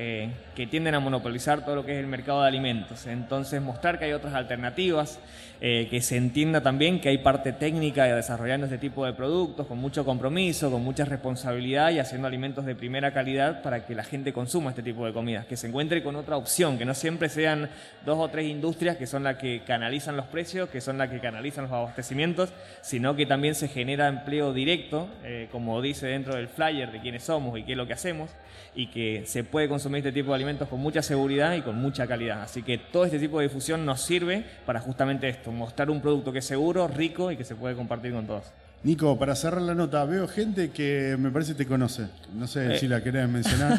que tienden a monopolizar todo lo que es el mercado de alimentos. Entonces mostrar que hay otras alternativas, que se entienda también que hay parte técnica de desarrollando este tipo de productos con mucho compromiso, con mucha responsabilidad y haciendo alimentos de primera calidad para que la gente consuma este tipo de comidas, que se encuentre con otra opción, que no siempre sean 2 o 3 industrias que son las que canalizan los precios, que son las que canalizan los abastecimientos, sino que también se genera empleo directo, como dice dentro del flyer de quiénes somos y qué es lo que hacemos, y que se puede consumir este tipo de alimentos con mucha seguridad y con mucha calidad. Así que todo este tipo de difusión nos sirve para justamente esto, mostrar un producto que es seguro, rico y que se puede compartir con todos.
Nico, para cerrar la nota, veo gente que me parece te conoce. No sé si la querés mencionar.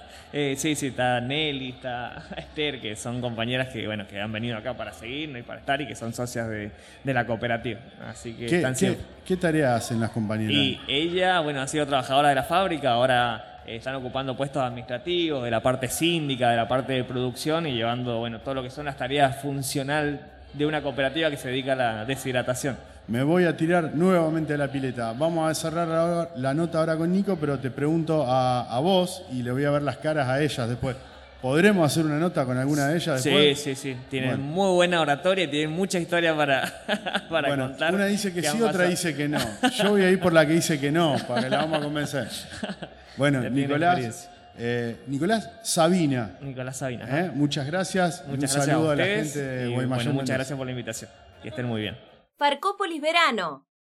Sí, está Nelly, está Esther, que son compañeras que han venido acá para seguirnos y para estar y que son socias de la cooperativa. Así que están siempre.
¿Qué tareas hacen las compañeras?
Y ella, ha sido trabajadora de la fábrica, ahora están ocupando puestos administrativos, de la parte síndica, de la parte de producción y llevando todo lo que son las tareas funcional de una cooperativa que se dedica a la deshidratación.
Me voy a tirar nuevamente a la pileta. Vamos a cerrar la nota ahora con Nico, pero te pregunto a vos y le voy a ver las caras a ellas después. ¿Podremos hacer una nota con alguna de ellas después?
Sí. Tienen muy buena oratoria y tienen mucha historia para contar.
Una dice que sí, otra dice que no. Yo voy a ir por la que dice que no, para que la vamos a convencer. Bueno, Nicolás Sabina.
Nicolás Sabina.
Muchas gracias.
Un saludo
a la gente de Guaymallén.
Muchas gracias por la invitación. Que estén muy bien.
Farcópolis Verano.